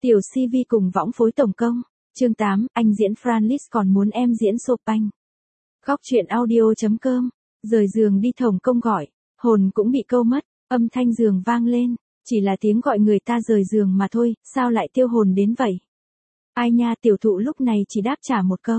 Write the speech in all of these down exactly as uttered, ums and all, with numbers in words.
Tiểu xê vê cùng võng phối tổng công. Chương tám, anh diễn Francis còn muốn em diễn Chopin. Góc truyện audio chấm com. Rời giường đi thổng công gọi, hồn cũng bị câu mất, âm thanh giường vang lên, chỉ là tiếng gọi người ta rời giường mà thôi, sao lại tiêu hồn đến vậy? Ai nha, tiểu thụ lúc này chỉ đáp trả một câu.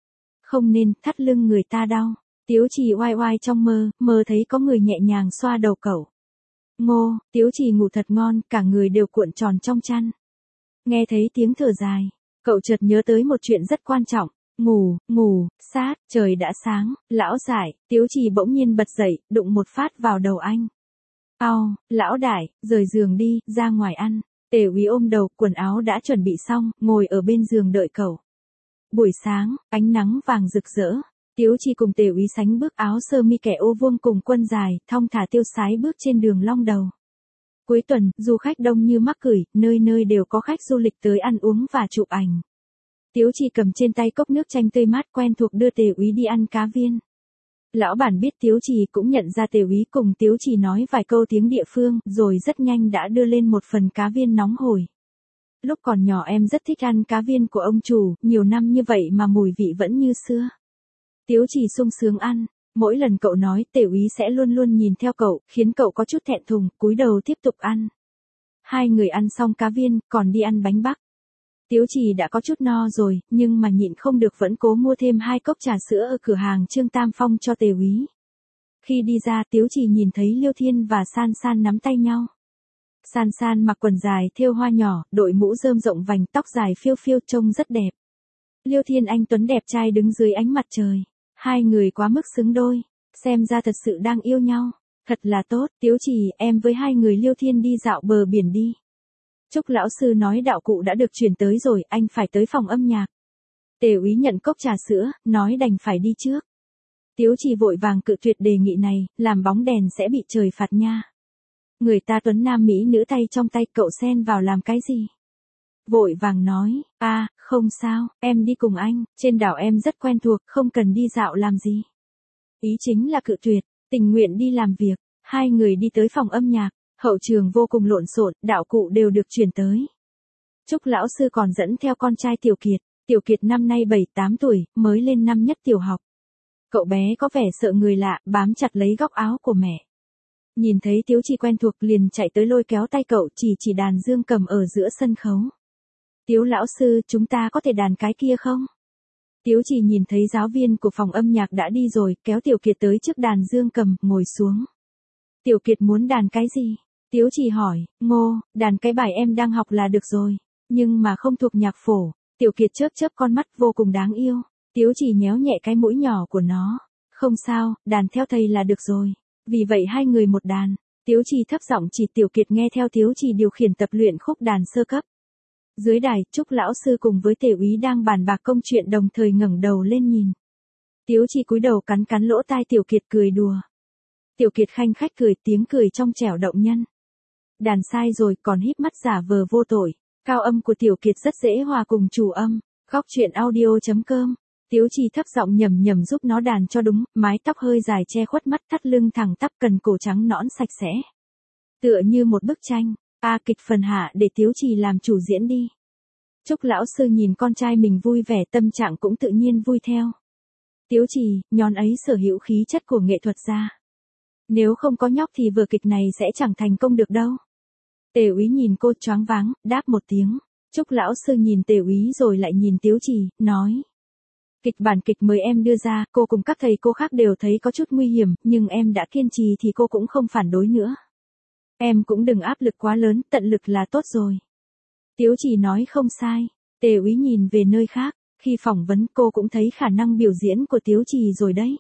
Không nên, thắt lưng người ta đau. Tiếu Trì oai oai trong mơ, mơ thấy có người nhẹ nhàng xoa đầu cậu. Ngô, Tiếu Trì ngủ thật ngon, cả người đều cuộn tròn trong chăn. Nghe thấy tiếng thở dài, cậu chợt nhớ tới một chuyện rất quan trọng. Ngủ, ngủ, sát, trời đã sáng, lão giải, Tiếu Trì bỗng nhiên bật dậy, đụng một phát vào đầu anh. Ao, lão đại, rời giường đi, ra ngoài ăn. Tề Úy ôm đầu, quần áo đã chuẩn bị xong, ngồi ở bên giường đợi cậu. Buổi sáng, ánh nắng vàng rực rỡ. Tiếu Trì cùng Tề Úy sánh bước áo sơ mi kẻ ô vuông cùng quân dài, thong thả tiêu sái bước trên đường Long Đầu. Cuối tuần, du khách đông như mắc cửi, nơi nơi đều có khách du lịch tới ăn uống và chụp ảnh. Tiếu Trì cầm trên tay cốc nước chanh tươi mát quen thuộc đưa Tề Úy đi ăn cá viên. Lão bản biết Tiếu Trì cũng nhận ra Tề Úy cùng Tiếu Trì nói vài câu tiếng địa phương, rồi rất nhanh đã đưa lên một phần cá viên nóng hổi. Lúc còn nhỏ em rất thích ăn cá viên của ông chủ, nhiều năm như vậy mà mùi vị vẫn như xưa. Tiếu Trì sung sướng ăn, mỗi lần cậu nói Tề Úy sẽ luôn luôn nhìn theo cậu, khiến cậu có chút thẹn thùng, cúi đầu tiếp tục ăn. Hai người ăn xong cá viên, còn đi ăn bánh bắc. Tiếu Trì đã có chút no rồi, nhưng mà nhịn không được vẫn cố mua thêm hai cốc trà sữa ở cửa hàng Trương Tam Phong cho Tề Úy. Khi đi ra, Tiếu Trì nhìn thấy Liêu Thiên và San San nắm tay nhau. San San mặc quần dài thêu hoa nhỏ, đội mũ rơm rộng vành, tóc dài phiêu phiêu trông rất đẹp. Liêu Thiên anh tuấn đẹp trai đứng dưới ánh mặt trời. Hai người quá mức xứng đôi, xem ra thật sự đang yêu nhau. Thật là tốt, Tiếu Trì, em với hai người Liêu Thiên đi dạo bờ biển đi. Trúc lão sư nói đạo cụ đã được chuyển tới rồi, anh phải tới phòng âm nhạc. Tề Úy nhận cốc trà sữa, nói đành phải đi trước. Tiếu Trì vội vàng cự tuyệt đề nghị này, làm bóng đèn sẽ bị trời phạt nha. Người ta tuấn nam mỹ nữ tay trong tay, cậu xen vào làm cái gì? Vội vàng nói, a, à, không sao, em đi cùng anh, trên đảo em rất quen thuộc, không cần đi dạo làm gì. Ý chính là cự tuyệt, tình nguyện đi làm việc. Hai người đi tới phòng âm nhạc. Hậu trường vô cùng lộn xộn, đạo cụ đều được chuyển tới. Trúc lão sư còn dẫn theo con trai Tiểu Kiệt. Tiểu Kiệt năm nay bảy tám tuổi, mới lên năm nhất tiểu học. Cậu bé có vẻ sợ người lạ, bám chặt lấy góc áo của mẹ. Nhìn thấy Tiếu Trì quen thuộc liền chạy tới lôi kéo tay cậu, chỉ chỉ đàn dương cầm ở giữa sân khấu. Tiếu lão sư, chúng ta có thể đàn cái kia không? Tiếu Trì nhìn thấy giáo viên của phòng âm nhạc đã đi rồi, kéo Tiểu Kiệt tới trước đàn dương cầm, ngồi xuống. Tiểu Kiệt muốn đàn cái gì? Tiếu Trì hỏi, Ngô, đàn cái bài em đang học là được rồi, nhưng mà không thuộc nhạc phổ. Tiểu Kiệt chớp chớp con mắt vô cùng đáng yêu. Tiếu Trì nhéo nhẹ cái mũi nhỏ của nó. Không sao, đàn theo thầy là được rồi. Vì vậy hai người một đàn. Tiếu Trì thấp giọng chỉ Tiểu Kiệt nghe theo Tiếu Trì điều khiển tập luyện khúc đàn sơ cấp. Dưới đài, Trúc lão sư cùng với Tề Úy đang bàn bạc công chuyện đồng thời ngẩng đầu lên nhìn. Tiếu Trì cúi đầu cắn cắn lỗ tai Tiểu Kiệt cười đùa. Tiểu Kiệt khanh khách cười, tiếng cười trong trẻo động nhân. Đàn sai rồi còn híp mắt giả vờ vô tội. Cao âm của Tiểu Kiệt rất dễ hòa cùng chủ âm. Góc truyện audio chấm com. Tiếu Trì thấp giọng nhầm nhầm giúp nó đàn cho đúng, mái tóc hơi dài che khuất mắt, thắt lưng thẳng tắp, cần cổ trắng nõn sạch sẽ. Tựa như một bức tranh. A à, kịch phần hạ để Tiếu Trì làm chủ diễn đi. Trúc lão sư nhìn con trai mình vui vẻ, tâm trạng cũng tự nhiên vui theo. Tiếu Trì, nhón ấy sở hữu khí chất của nghệ thuật gia. Nếu không có nhóc thì vở kịch này sẽ chẳng thành công được đâu. Tề Úy nhìn cô choáng váng, đáp một tiếng. Trúc lão sư nhìn Tề Úy rồi lại nhìn Tiếu Trì, nói. Kịch bản kịch mới em đưa ra, cô cùng các thầy cô khác đều thấy có chút nguy hiểm, nhưng em đã kiên trì thì cô cũng không phản đối nữa. Em cũng đừng áp lực quá lớn, tận lực là tốt rồi. Tiếu Trì nói không sai. Tề Úy nhìn về nơi khác, khi phỏng vấn cô cũng thấy khả năng biểu diễn của Tiếu Trì rồi đấy.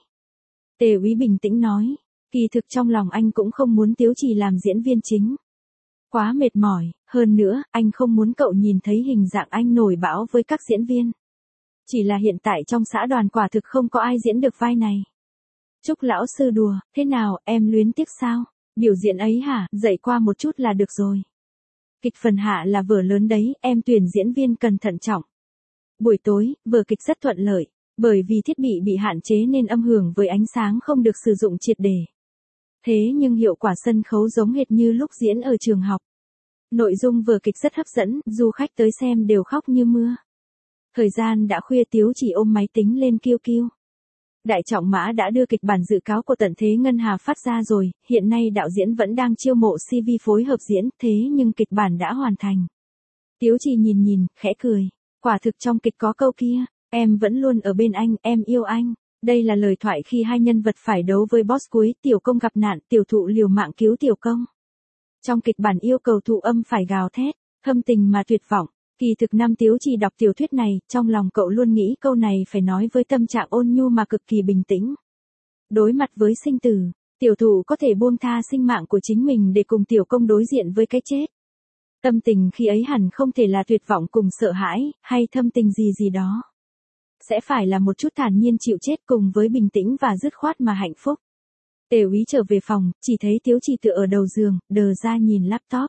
Tề Úy bình tĩnh nói. Kỳ thực trong lòng anh cũng không muốn Tiếu Trì làm diễn viên chính. Quá mệt mỏi, hơn nữa, anh không muốn cậu nhìn thấy hình dạng anh nổi bão với các diễn viên. Chỉ là hiện tại trong xã đoàn quả thực không có ai diễn được vai này. Trúc lão sư đùa, thế nào, em luyến tiếc sao? Biểu diễn ấy hả, dạy qua một chút là được rồi. Kịch phần hạ là vở lớn đấy, em tuyển diễn viên cần thận trọng. Buổi tối, vở kịch rất thuận lợi, bởi vì thiết bị bị hạn chế nên âm hưởng với ánh sáng không được sử dụng triệt để. Thế nhưng hiệu quả sân khấu giống hệt như lúc diễn ở trường học. Nội dung vở kịch rất hấp dẫn, du khách tới xem đều khóc như mưa. Thời gian đã khuya, Tiếu Chỉ ôm máy tính lên kiêu kiêu. Đại Trọng Mã đã đưa kịch bản dự cáo của Tận Thế Ngân Hà phát ra rồi, hiện nay đạo diễn vẫn đang chiêu mộ xê vê phối hợp diễn, thế nhưng kịch bản đã hoàn thành. Tiếu Chỉ nhìn nhìn, khẽ cười. Quả thực trong kịch có câu kia, em vẫn luôn ở bên anh, em yêu anh. Đây là lời thoại khi hai nhân vật phải đấu với boss cuối, Tiểu Công gặp nạn, Tiểu Thụ liều mạng cứu Tiểu Công. Trong kịch bản yêu cầu Thụ Âm phải gào thét, thâm tình mà tuyệt vọng. Kỳ thực năm Tiếu Chỉ đọc tiểu thuyết này, trong lòng cậu luôn nghĩ câu này phải nói với tâm trạng ôn nhu mà cực kỳ bình tĩnh. Đối mặt với sinh tử, Tiểu Thụ có thể buông tha sinh mạng của chính mình để cùng Tiểu Công đối diện với cái chết. Tâm tình khi ấy hẳn không thể là tuyệt vọng cùng sợ hãi, hay thâm tình gì gì đó. Sẽ phải là một chút thản nhiên chịu chết cùng với bình tĩnh và dứt khoát mà hạnh phúc. Tề Úy trở về phòng, chỉ thấy Tiếu Chỉ tựa ở đầu giường, đờ ra nhìn laptop.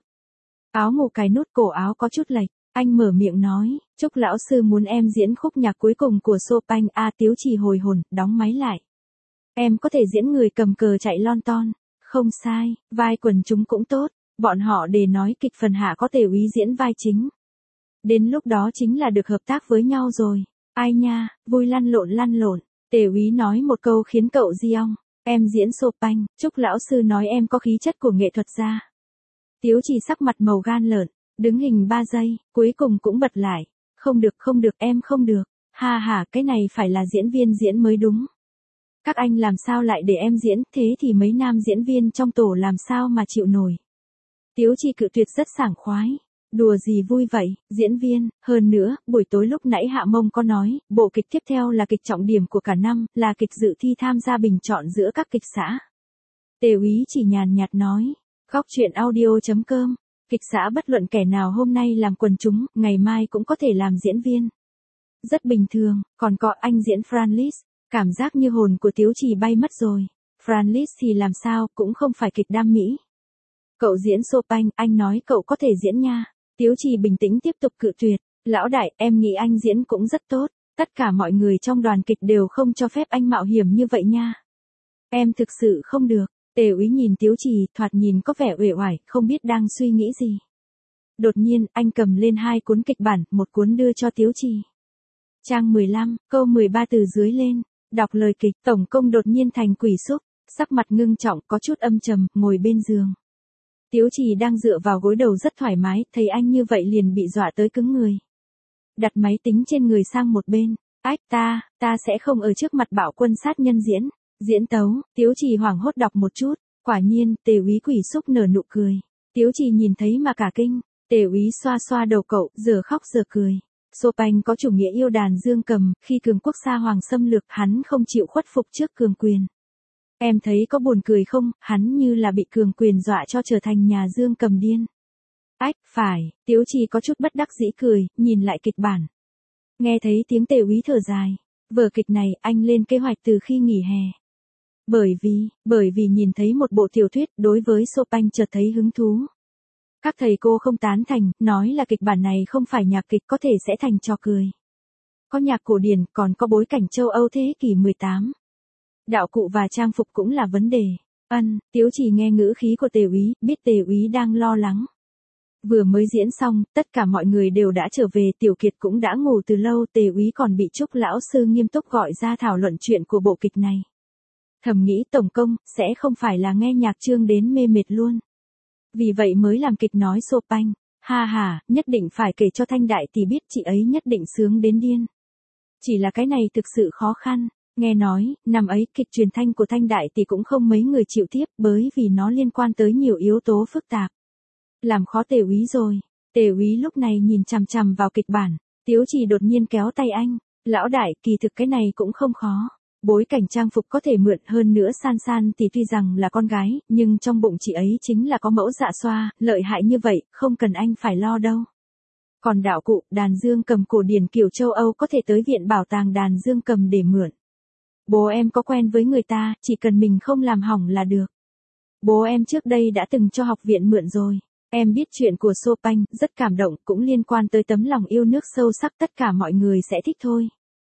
Áo ngủ cài nút, cổ áo có chút lệch. Anh mở miệng nói, Trúc lão sư muốn em diễn khúc nhạc cuối cùng của Chopin. A Tiếu Chỉ hồi hồn, đóng máy lại. Em có thể diễn người cầm cờ chạy lon ton. Không sai, vai quần chúng cũng tốt. Bọn họ để nói kịch phần hạ có Tề Úy diễn vai chính. Đến lúc đó chính là được hợp tác với nhau rồi. Ai nha, vui lăn lộn lăn lộn. Tề Úy nói một câu khiến cậu giong. Em diễn Chopin, Trúc lão sư nói em có khí chất của nghệ thuật gia. Tiếu Chỉ sắc mặt màu gan lợn. Đứng hình ba giây, cuối cùng cũng bật lại. Không được, không được, em không được. Ha ha, cái này phải là diễn viên diễn mới đúng. Các anh làm sao lại để em diễn, thế thì mấy nam diễn viên trong tổ làm sao mà chịu nổi. Tiếu Chỉ cự tuyệt rất sảng khoái. Đùa gì vui vậy, diễn viên, hơn nữa, buổi tối lúc nãy Hạ Mông có nói, bộ kịch tiếp theo là kịch trọng điểm của cả năm, là kịch dự thi tham gia bình chọn giữa các kịch xã. Tề Úy chỉ nhàn nhạt nói, góc truyện audio chấm com. Kịch xã bất luận kẻ nào hôm nay làm quần chúng, ngày mai cũng có thể làm diễn viên. Rất bình thường, còn có anh diễn Franlis, cảm giác như hồn của Tiếu Chỉ bay mất rồi. Franlis thì làm sao, cũng không phải kịch đam mỹ. Cậu diễn Chopin, anh nói cậu có thể diễn nha. Tiếu Chỉ bình tĩnh tiếp tục cự tuyệt. Lão đại, em nghĩ anh diễn cũng rất tốt. Tất cả mọi người trong đoàn kịch đều không cho phép anh mạo hiểm như vậy nha. Em thực sự không được. Tề Úy nhìn Tiếu Chỉ, thoạt nhìn có vẻ uể oải, không biết đang suy nghĩ gì. Đột nhiên, anh cầm lên hai cuốn kịch bản, một cuốn đưa cho Tiếu Chỉ. Trang mười lăm, câu mười ba từ dưới lên, đọc lời kịch, Tổng Công đột nhiên thành quỷ xúc, sắc mặt ngưng trọng, có chút âm trầm, ngồi bên giường. Tiếu Chỉ đang dựa vào gối đầu rất thoải mái, thấy anh như vậy liền bị dọa tới cứng người. Đặt máy tính trên người sang một bên, ách ta, ta sẽ không ở trước mặt Bạo Quân sát nhân diễn. Diễn tấu, Tiếu Chỉ hoảng hốt đọc một chút, quả nhiên, Tề Úy quỷ xúc nở nụ cười. Tiếu Chỉ nhìn thấy mà cả kinh, Tề Úy xoa xoa đầu cậu, giờ khóc giờ cười. Chopin có chủ nghĩa yêu đàn dương cầm, khi cường quốc xa hoàng xâm lược hắn không chịu khuất phục trước cường quyền. Em thấy có buồn cười không, hắn như là bị cường quyền dọa cho trở thành nhà dương cầm điên. Ách, phải, Tiếu Chỉ có chút bất đắc dĩ cười, nhìn lại kịch bản. Nghe thấy tiếng Tề Úy thở dài, vở kịch này anh lên kế hoạch từ khi nghỉ hè. Bởi vì, bởi vì nhìn thấy một bộ tiểu thuyết đối với Chopin chợt thấy hứng thú. Các thầy cô không tán thành, nói là kịch bản này không phải nhạc kịch có thể sẽ thành trò cười. Có nhạc cổ điển, còn có bối cảnh châu Âu thế kỷ mười tám. Đạo cụ và trang phục cũng là vấn đề. Ân, Tiếu Chỉ nghe ngữ khí của Tề Úy, biết Tề Úy đang lo lắng. Vừa mới diễn xong, tất cả mọi người đều đã trở về, Tiểu Kiệt cũng đã ngủ từ lâu, Tề Úy còn bị Trúc lão sư nghiêm túc gọi ra thảo luận chuyện của bộ kịch này. Thầm nghĩ Tổng Công, sẽ không phải là nghe nhạc chương đến mê mệt luôn. Vì vậy mới làm kịch nói Chopin. Ha ha, nhất định phải kể cho Thanh Đại Tỷ biết, chị ấy nhất định sướng đến điên. Chỉ là cái này thực sự khó khăn. Nghe nói, năm ấy kịch truyền thanh của Thanh Đại Tỷ cũng không mấy người chịu tiếp, bởi vì nó liên quan tới nhiều yếu tố phức tạp. Làm khó Tề Úy rồi. Tề Úy lúc này nhìn chằm chằm vào kịch bản. Tiếu Chỉ đột nhiên kéo tay anh. Lão đại, kỳ thực cái này cũng không khó. Bối cảnh trang phục có thể mượn, hơn nữa San San thì tuy rằng là con gái, nhưng trong bụng chị ấy chính là có mẫu dạ xoa, lợi hại như vậy, không cần anh phải lo đâu. Còn đạo cụ, đàn dương cầm cổ điển kiểu châu Âu có thể tới viện bảo tàng đàn dương cầm để mượn. Bố em có quen với người ta, chỉ cần mình không làm hỏng là được. Bố em trước đây đã từng cho học viện mượn rồi. Em biết chuyện của Chopin, rất cảm động, cũng liên quan tới tấm lòng yêu nước sâu sắc, tất cả mọi người sẽ thích thôi.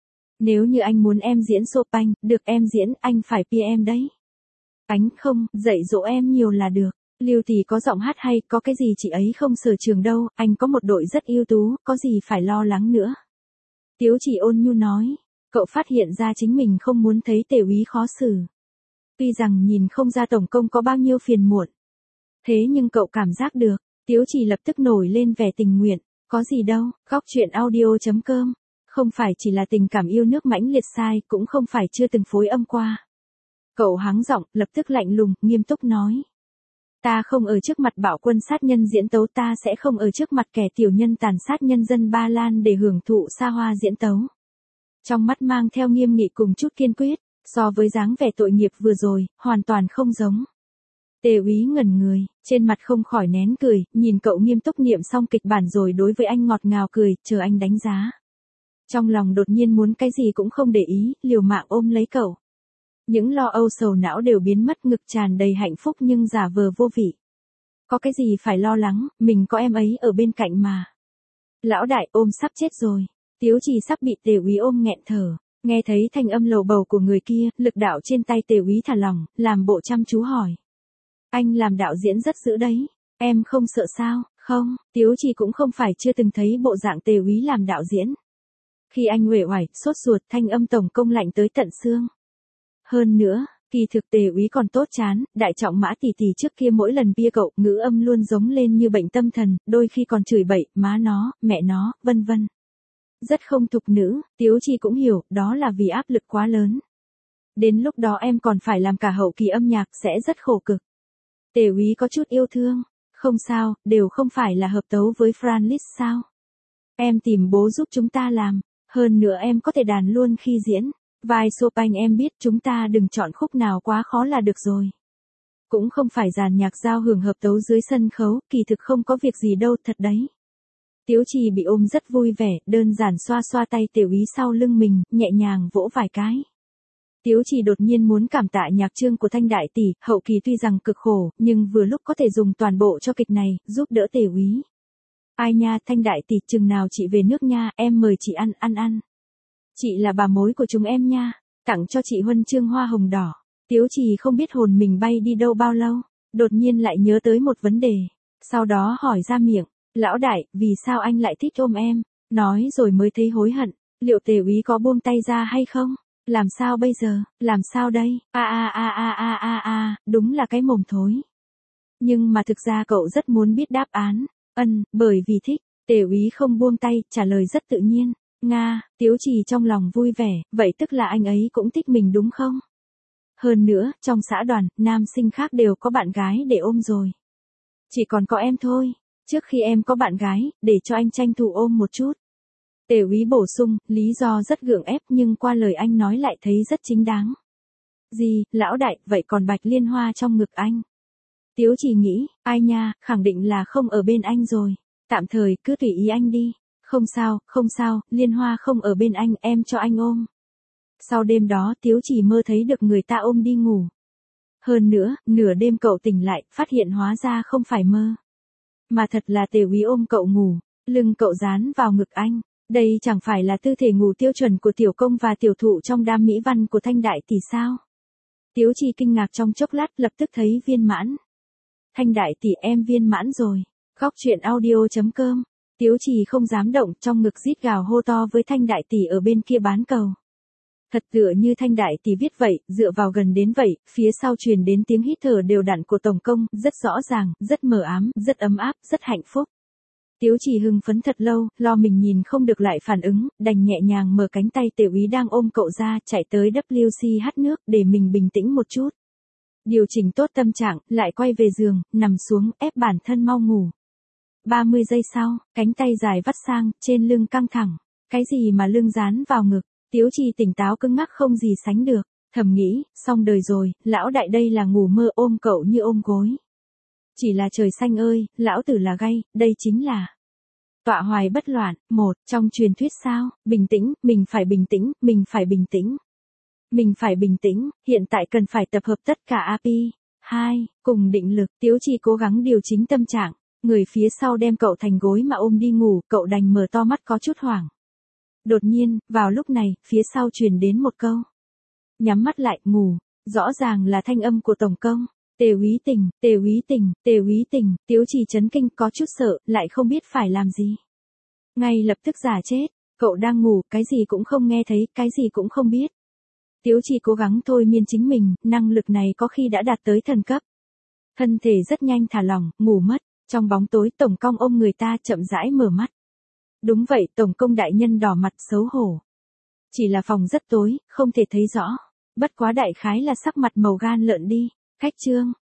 Nếu như anh muốn em diễn Chopin, được em diễn, anh phải pê em đấy. Anh không, dạy dỗ em nhiều là được. Lưu tỷ có giọng hát hay, có cái gì chị ấy không sở trường đâu, anh có một đội rất ưu tú, có gì phải lo lắng nữa. Tiếu Chỉ ôn nhu nói, cậu phát hiện ra chính mình không muốn thấy Tề Úy khó xử. Tuy rằng nhìn không ra tổng công có bao nhiêu phiền muộn. Thế nhưng cậu cảm giác được, Tiếu Chỉ lập tức nổi lên vẻ tình nguyện, có gì đâu, góc chuyện audio chấm com. Không phải chỉ là tình cảm yêu nước mãnh liệt sai, cũng không phải chưa từng phối âm qua. Cậu hắng giọng, lập tức lạnh lùng, nghiêm túc nói. Ta không ở trước mặt bạo quân sát nhân diễn tấu, ta sẽ không ở trước mặt kẻ tiểu nhân tàn sát nhân dân Ba Lan để hưởng thụ xa hoa diễn tấu. Trong mắt mang theo nghiêm nghị cùng chút kiên quyết, so với dáng vẻ tội nghiệp vừa rồi, hoàn toàn không giống. Tề Úy ngẩn người, trên mặt không khỏi nén cười, nhìn cậu nghiêm túc niệm xong kịch bản rồi đối với anh ngọt ngào cười, chờ anh đánh giá. Trong lòng đột nhiên muốn cái gì cũng không để ý, liều mạng ôm lấy cậu. Những lo âu sầu não đều biến mất, ngực tràn đầy hạnh phúc nhưng giả vờ vô vị. Có cái gì phải lo lắng, mình có em ấy ở bên cạnh mà. Lão đại ôm sắp chết rồi. Tiếu Chỉ sắp bị Tề Úy ôm nghẹn thở. Nghe thấy thanh âm lầu bầu của người kia, lực đạo trên tay Tề Úy thả lỏng, làm bộ chăm chú hỏi. Anh làm đạo diễn rất dữ đấy. Em không sợ sao? Không, Tiếu Chỉ cũng không phải chưa từng thấy bộ dạng Tề Úy làm đạo diễn. Khi anh uể oải, sốt ruột, thanh âm tổng công lạnh tới tận xương. Hơn nữa, kỳ thực Tề Úy còn tốt chán, đại trọng Mã tỷ tỷ trước kia mỗi lần bia cậu, ngữ âm luôn giống lên như bệnh tâm thần, đôi khi còn chửi bậy, má nó, mẹ nó, vân vân. Rất không thục nữ, Tiếu Chỉ cũng hiểu, đó là vì áp lực quá lớn. Đến lúc đó em còn phải làm cả hậu kỳ âm nhạc, sẽ rất khổ cực. Tề Úy có chút yêu thương, không sao, đều không phải là hợp tấu với Franlis sao. Em tìm bố giúp chúng ta làm, hơn nữa em có thể đàn luôn khi diễn. Vai Chopin em biết, chúng ta đừng chọn khúc nào quá khó là được rồi. Cũng không phải dàn nhạc giao hưởng hợp tấu dưới sân khấu, kỳ thực không có việc gì đâu, thật đấy. Tiếu Chỉ bị ôm rất vui vẻ, đơn giản xoa xoa tay Tề Úy sau lưng mình, nhẹ nhàng vỗ vài cái. Tiếu Chỉ đột nhiên muốn cảm tạ nhạc chương của Thanh đại tỷ, hậu kỳ tuy rằng cực khổ, nhưng vừa lúc có thể dùng toàn bộ cho kịch này, giúp đỡ Tề Úy. Ai nha, Thanh đại tỷ, chừng nào chị về nước nha, em mời chị ăn, ăn ăn. Chị là bà mối của chúng em nha, tặng cho chị huân chương hoa hồng đỏ. Tiếu Chỉ không biết hồn mình bay đi đâu bao lâu, đột nhiên lại nhớ tới một vấn đề, sau đó hỏi ra miệng, lão đại, vì sao anh lại thích ôm em, nói rồi mới thấy hối hận, liệu Tề Úy có buông tay ra hay không, làm sao bây giờ, làm sao đây, a a a a a a a, đúng là cái mồm thối. Nhưng mà thực ra cậu rất muốn biết đáp án, ân, bởi vì thích, Tề Úy không buông tay, trả lời rất tự nhiên. Nga, Tiếu Chỉ trong lòng vui vẻ, vậy tức là anh ấy cũng thích mình đúng không? Hơn nữa, trong xã đoàn, nam sinh khác đều có bạn gái để ôm rồi. Chỉ còn có em thôi, trước khi em có bạn gái, để cho anh tranh thủ ôm một chút. Tề Úy bổ sung, lý do rất gượng ép nhưng qua lời anh nói lại thấy rất chính đáng. Gì, lão đại, vậy còn Bạch Liên Hoa trong ngực anh? Tiếu Chỉ nghĩ, ai nha, khẳng định là không ở bên anh rồi. Tạm thời, cứ tùy ý anh đi. Không sao, không sao, Liên Hoa không ở bên anh, em cho anh ôm. Sau đêm đó Tiếu Chỉ mơ thấy được người ta ôm đi ngủ. Hơn nữa, nửa đêm cậu tỉnh lại, phát hiện hóa ra không phải mơ. Mà thật là Tề Úy ôm cậu ngủ, lưng cậu dán vào ngực anh. Đây chẳng phải là tư thể ngủ tiêu chuẩn của tiểu công và tiểu thụ trong đám mỹ văn của Thanh đại tỷ sao? Tiếu Chỉ kinh ngạc trong chốc lát, lập tức thấy viên mãn. Thanh đại tỷ, em viên mãn rồi. Góc chuyện audio chấm com. Tiếu Chỉ không dám động, trong ngực rít gào hô to với Thanh đại tỷ ở bên kia bán cầu. Thật tựa như Thanh đại tỷ viết vậy, dựa vào gần đến vậy, phía sau truyền đến tiếng hít thở đều đặn của tổng công, rất rõ ràng, rất mờ ám, rất ấm áp, rất hạnh phúc. Tiếu Chỉ hưng phấn thật lâu, lo mình nhìn không được lại phản ứng, đành nhẹ nhàng mở cánh tay Tề Úy đang ôm cậu ra, chạy tới vê xê hát nước, để mình bình tĩnh một chút. Điều chỉnh tốt tâm trạng, lại quay về giường, nằm xuống, ép bản thân mau ngủ. ba mươi giây sau, cánh tay dài vắt sang, trên lưng căng thẳng. Cái gì mà lưng dán vào ngực, Tiếu Chỉ tỉnh táo cứng ngắc không gì sánh được. Thầm nghĩ, xong đời rồi, lão đại đây là ngủ mơ ôm cậu như ôm gối. Chỉ là trời xanh ơi, lão tử là gay, đây chính là tọa hoài bất loạn. Một, trong truyền thuyết sao, bình tĩnh, mình phải bình tĩnh, mình phải bình tĩnh. Mình phải bình tĩnh, hiện tại cần phải tập hợp tất cả a pê. Hai, cùng định lực, Tiếu Chỉ cố gắng điều chỉnh tâm trạng. Người phía sau đem cậu thành gối mà ôm đi ngủ, cậu đành mở to mắt có chút hoảng. Đột nhiên, vào lúc này, phía sau truyền đến một câu. Nhắm mắt lại, ngủ, rõ ràng là thanh âm của tổng công. Tề Úy Tình, Tề Úy Tình, Tề Úy Tình, Tiếu Trì chấn kinh có chút sợ, lại không biết phải làm gì. Ngay lập tức giả chết, cậu đang ngủ, cái gì cũng không nghe thấy, cái gì cũng không biết. Tiếu Trì cố gắng thôi miên chính mình, năng lực này có khi đã đạt tới thần cấp. Thân thể rất nhanh thả lỏng, ngủ mất, trong bóng tối Tổng Công ôm người ta chậm rãi mở mắt. Đúng vậy, Tổng Công đại nhân đỏ mặt xấu hổ. Chỉ là phòng rất tối, không thể thấy rõ. Bất quá đại khái là sắc mặt màu gan lợn đi. Khách trương,